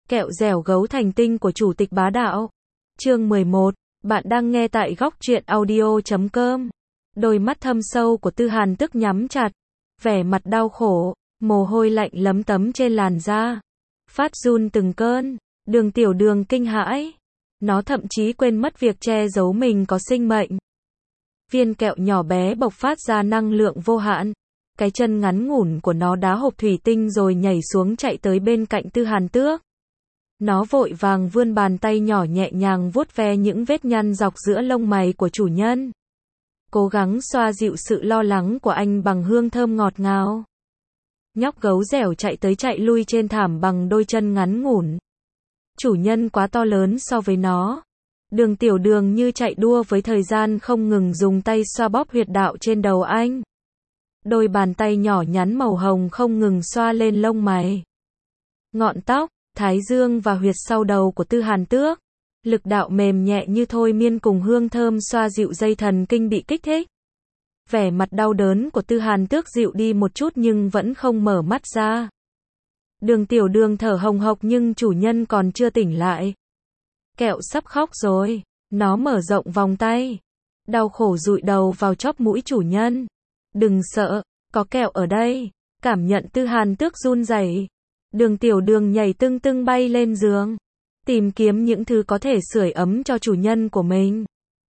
Kẹo dẻo gấu thành tinh của Chủ tịch Bá Đạo. Chương 11. Bạn đang nghe tại góc truyện audio.com. Đôi mắt thâm sâu của Tư Hàn Tức nhắm chặt, vẻ mặt đau khổ, mồ hôi lạnh lấm tấm trên làn da, phát run từng cơn. Đường Tiểu Đường kinh hãi, nó thậm chí quên mất việc che giấu mình có sinh mệnh. Viên kẹo nhỏ bé bộc phát ra năng lượng vô hạn. Cái chân ngắn ngủn của nó đá hộp thủy tinh rồi nhảy xuống chạy tới bên cạnh Tư Hàn Tước. Nó vội vàng vươn bàn tay nhỏ nhẹ nhàng vuốt ve những vết nhăn dọc giữa lông mày của chủ nhân, cố gắng xoa dịu sự lo lắng của anh bằng hương thơm ngọt ngào. Nhóc gấu dẻo chạy tới chạy lui trên thảm bằng đôi chân ngắn ngủn. Chủ nhân quá to lớn so với nó. Đường Tiểu Đường như chạy đua với thời gian, không ngừng dùng tay xoa bóp huyệt đạo trên đầu anh. Đôi bàn tay nhỏ nhắn màu hồng không ngừng xoa lên lông mày, ngọn tóc, thái dương và huyệt sau đầu của Tư Hàn Tước. Lực đạo mềm nhẹ như thôi miên cùng hương thơm xoa dịu dây thần kinh bị kích thích. Vẻ mặt đau đớn của Tư Hàn Tước dịu đi một chút nhưng vẫn không mở mắt ra. Đường Tiểu Đường thở hồng hộc nhưng chủ nhân còn chưa tỉnh lại. Kẹo sắp khóc rồi. Nó mở rộng vòng tay, đau khổ dụi đầu vào chóp mũi chủ nhân. Đừng sợ, có kẹo ở đây. Cảm nhận Tư Hàn Tước run rẩy, Đường Tiểu Đường nhảy tưng tưng bay lên giường, tìm kiếm những thứ có thể sưởi ấm cho chủ nhân của mình.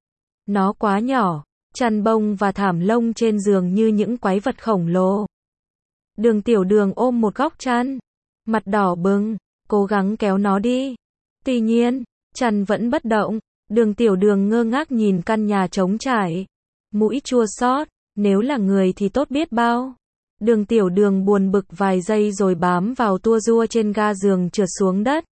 Nó quá nhỏ, chăn bông và thảm lông trên giường như những quái vật khổng lồ. Đường Tiểu Đường ôm một góc chăn, mặt đỏ bừng, cố gắng kéo nó đi. Tuy nhiên, chăn vẫn bất động. Đường Tiểu Đường ngơ ngác nhìn căn nhà trống trải, mũi chua xót. Nếu là người thì tốt biết bao. Đường Tiểu Đường buồn bực vài giây rồi bám vào tua rua trên ga giường trượt xuống đất.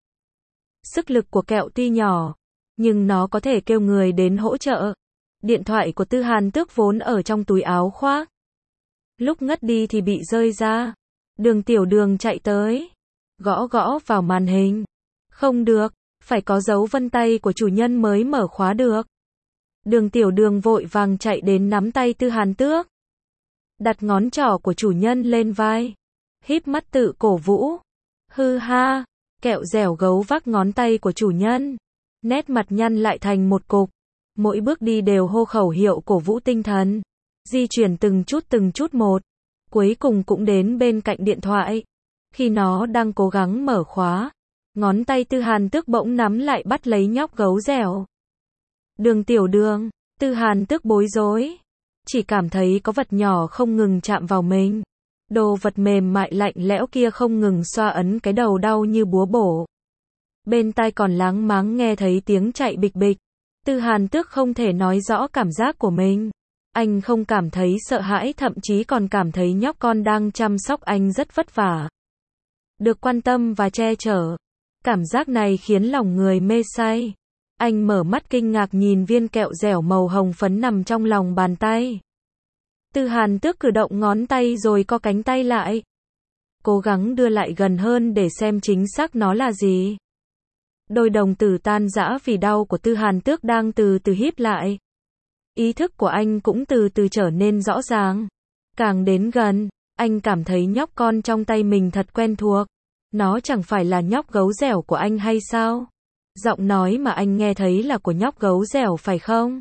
Sức lực của kẹo tuy nhỏ, nhưng nó có thể kêu người đến hỗ trợ. Điện thoại của Tư Hàn Tước vốn ở trong túi áo khoác, lúc ngất đi thì bị rơi ra. Đường Tiểu Đường chạy tới, gõ gõ vào màn hình. Không được, phải có dấu vân tay của chủ nhân mới mở khóa được. Đường Tiểu Đường vội vàng chạy đến nắm tay Tư Hàn Tước, đặt ngón trỏ của chủ nhân lên vai, híp mắt tự cổ vũ. Hư ha, kẹo dẻo gấu vác ngón tay của chủ nhân, nét mặt nhăn lại thành một cục. Mỗi bước đi đều hô khẩu hiệu cổ vũ tinh thần, di chuyển từng chút một. Cuối cùng cũng đến bên cạnh điện thoại. Khi nó đang cố gắng mở khóa, ngón tay Tư Hàn Tước bỗng nắm lại bắt lấy nhóc gấu dẻo. Đường Tiểu Đường, Tư Hàn Tước bối rối, chỉ cảm thấy có vật nhỏ không ngừng chạm vào mình. Đồ vật mềm mại lạnh lẽo kia không ngừng xoa ấn cái đầu đau như búa bổ. Bên tai còn láng máng nghe thấy tiếng chạy bịch bịch. Tư Hàn Tước không thể nói rõ cảm giác của mình. Anh không cảm thấy sợ hãi, thậm chí còn cảm thấy nhóc con đang chăm sóc anh rất vất vả, được quan tâm và che chở. Cảm giác này khiến lòng người mê say. Anh mở mắt kinh ngạc nhìn viên kẹo dẻo màu hồng phấn nằm trong lòng bàn tay. Tư Hàn Tước cử động ngón tay rồi co cánh tay lại, cố gắng đưa lại gần hơn để xem chính xác nó là gì. Đôi đồng tử tan rã vì đau của Tư Hàn Tước đang từ từ híp lại. Ý thức của anh cũng từ từ trở nên rõ ràng. Càng đến gần, anh cảm thấy nhóc con trong tay mình thật quen thuộc. Nó chẳng phải là nhóc gấu dẻo của anh hay sao? Giọng nói mà anh nghe thấy là của nhóc gấu dẻo phải không?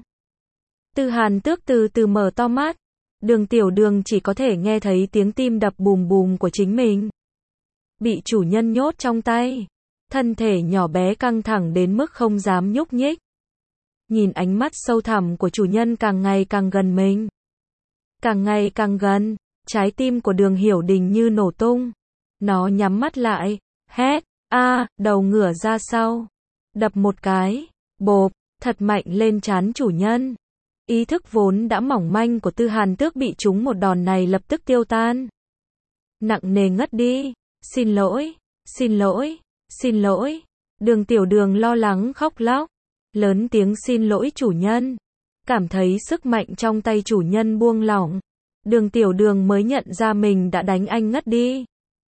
Tư Hàn Tước từ từ mở to mắt. Đường Tiểu Đường chỉ có thể nghe thấy tiếng tim đập bùm bùm của chính mình. Bị chủ nhân nhốt trong tay, thân thể nhỏ bé căng thẳng đến mức không dám nhúc nhích. Nhìn ánh mắt sâu thẳm của chủ nhân càng ngày càng gần mình, càng ngày càng gần, trái tim của Đường Hiểu Đình như nổ tung. Nó nhắm mắt lại, hét, đầu ngửa ra sau, đập một cái, bộp, thật mạnh lên trán chủ nhân. Ý thức vốn đã mỏng manh của Tư Hàn Tước bị trúng một đòn này lập tức tiêu tan, nặng nề ngất đi. Xin lỗi, xin lỗi, xin lỗi. Đường Tiểu Đường lo lắng khóc lóc, lớn tiếng xin lỗi chủ nhân. Cảm thấy sức mạnh trong tay chủ nhân buông lỏng, Đường Tiểu Đường mới nhận ra mình đã đánh anh ngất đi.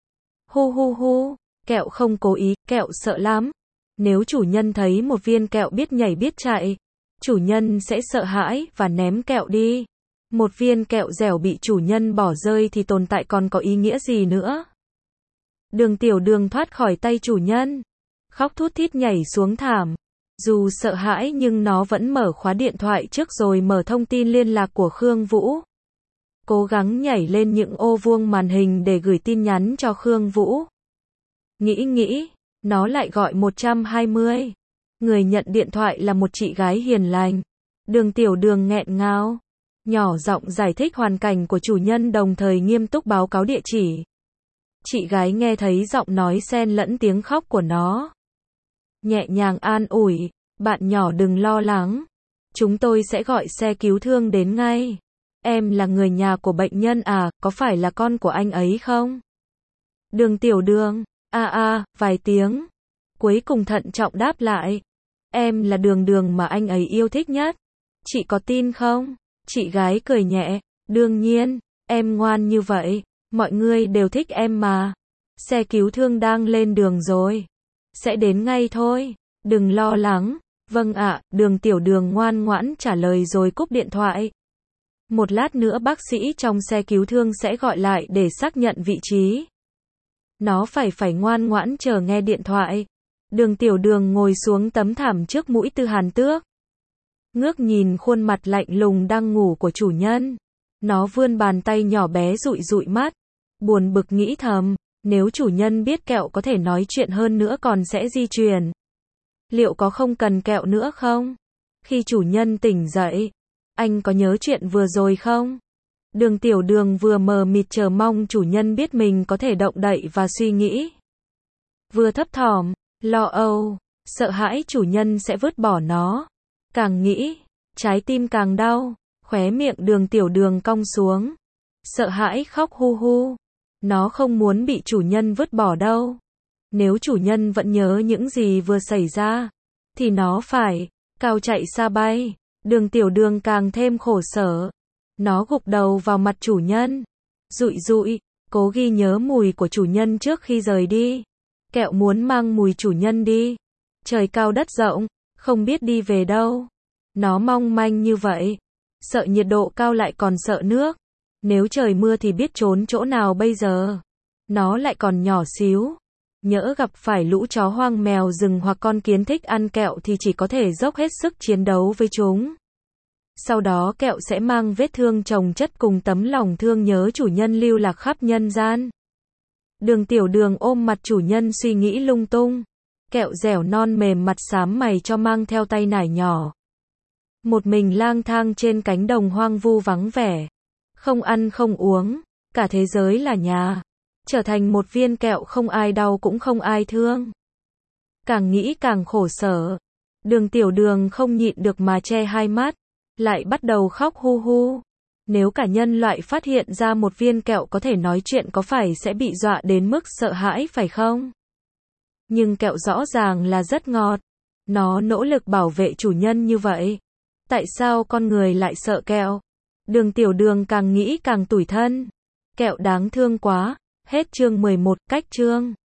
Hu hu hu, kẹo không cố ý, kẹo sợ lắm. Nếu chủ nhân thấy một viên kẹo biết nhảy biết chạy, chủ nhân sẽ sợ hãi và ném kẹo đi. Một viên kẹo dẻo bị chủ nhân bỏ rơi thì tồn tại còn có ý nghĩa gì nữa? Đường Tiểu Đường thoát khỏi tay chủ nhân, khóc thút thít nhảy xuống thảm. Dù sợ hãi nhưng nó vẫn mở khóa điện thoại trước rồi mở thông tin liên lạc của Khương Vũ. Cố gắng nhảy lên những ô vuông màn hình để gửi tin nhắn cho Khương Vũ. Nghĩ, nó lại gọi 120. Người nhận điện thoại là một chị gái hiền lành. Đường Tiểu Đường nghẹn ngào, nhỏ giọng giải thích hoàn cảnh của chủ nhân đồng thời nghiêm túc báo cáo địa chỉ. Chị gái nghe thấy giọng nói xen lẫn tiếng khóc của nó. Nhẹ nhàng an ủi, bạn nhỏ đừng lo lắng. Chúng tôi sẽ gọi xe cứu thương đến ngay. Em là người nhà của bệnh nhân à, có phải là con của anh ấy không? Đường Tiểu Đường, vài tiếng. Cuối cùng thận trọng đáp lại. Em là Đường Đường mà anh ấy yêu thích nhất. Chị có tin không? Chị gái cười nhẹ. Đương nhiên, em ngoan như vậy. Mọi người đều thích em mà. Xe cứu thương đang lên đường rồi. Sẽ đến ngay thôi. Đừng lo lắng. Vâng ạ, Đường Tiểu Đường ngoan ngoãn trả lời rồi cúp điện thoại. Một lát nữa bác sĩ trong xe cứu thương sẽ gọi lại để xác nhận vị trí. Nó phải ngoan ngoãn chờ nghe điện thoại. Đường Tiểu Đường ngồi xuống tấm thảm trước mũi Tư Hàn Tước. Ngước nhìn khuôn mặt lạnh lùng đang ngủ của chủ nhân. Nó vươn bàn tay nhỏ bé dụi dụi mắt. Buồn bực nghĩ thầm, nếu chủ nhân biết kẹo có thể nói chuyện hơn nữa còn sẽ di truyền. Liệu có không cần kẹo nữa không? Khi chủ nhân tỉnh dậy, anh có nhớ chuyện vừa rồi không? Đường Tiểu Đường vừa mờ mịt chờ mong chủ nhân biết mình có thể động đậy và suy nghĩ. Vừa thấp thỏm, lo âu, sợ hãi chủ nhân sẽ vứt bỏ nó. Càng nghĩ, trái tim càng đau, khóe miệng Đường Tiểu Đường cong xuống. Sợ hãi khóc hu hu. Nó không muốn bị chủ nhân vứt bỏ đâu. Nếu chủ nhân vẫn nhớ những gì vừa xảy ra, thì nó phải cao chạy xa bay. Đường Tiểu Đường càng thêm khổ sở. Nó gục đầu vào mặt chủ nhân. Dụi, cố ghi nhớ mùi của chủ nhân trước khi rời đi. Kẹo muốn mang mùi chủ nhân đi. Trời cao đất rộng, không biết đi về đâu. Nó mong manh như vậy. Sợ nhiệt độ cao lại còn sợ nước. Nếu trời mưa thì biết trốn chỗ nào bây giờ. Nó lại còn nhỏ xíu. Nhỡ gặp phải lũ chó hoang mèo rừng hoặc con kiến thích ăn kẹo thì chỉ có thể dốc hết sức chiến đấu với chúng. Sau đó kẹo sẽ mang vết thương chồng chất cùng tấm lòng thương nhớ chủ nhân lưu lạc khắp nhân gian. Đường Tiểu Đường ôm mặt chủ nhân suy nghĩ lung tung. Kẹo dẻo non mềm mặt xám mày cho mang theo tay nải nhỏ. Một mình lang thang trên cánh đồng hoang vu vắng vẻ. Không ăn không uống, cả thế giới là nhà. Trở thành một viên kẹo không ai đau cũng không ai thương. Càng nghĩ càng khổ sở. Đường Tiểu Đường không nhịn được mà che hai mắt. Lại bắt đầu khóc hu hu. Nếu cả nhân loại phát hiện ra một viên kẹo có thể nói chuyện có phải sẽ bị dọa đến mức sợ hãi phải không? Nhưng kẹo rõ ràng là rất ngọt. Nó nỗ lực bảo vệ chủ nhân như vậy. Tại sao con người lại sợ kẹo? Đường Tiểu Đường càng nghĩ càng tủi thân. Kẹo đáng thương quá. Hết chương 11, cách chương.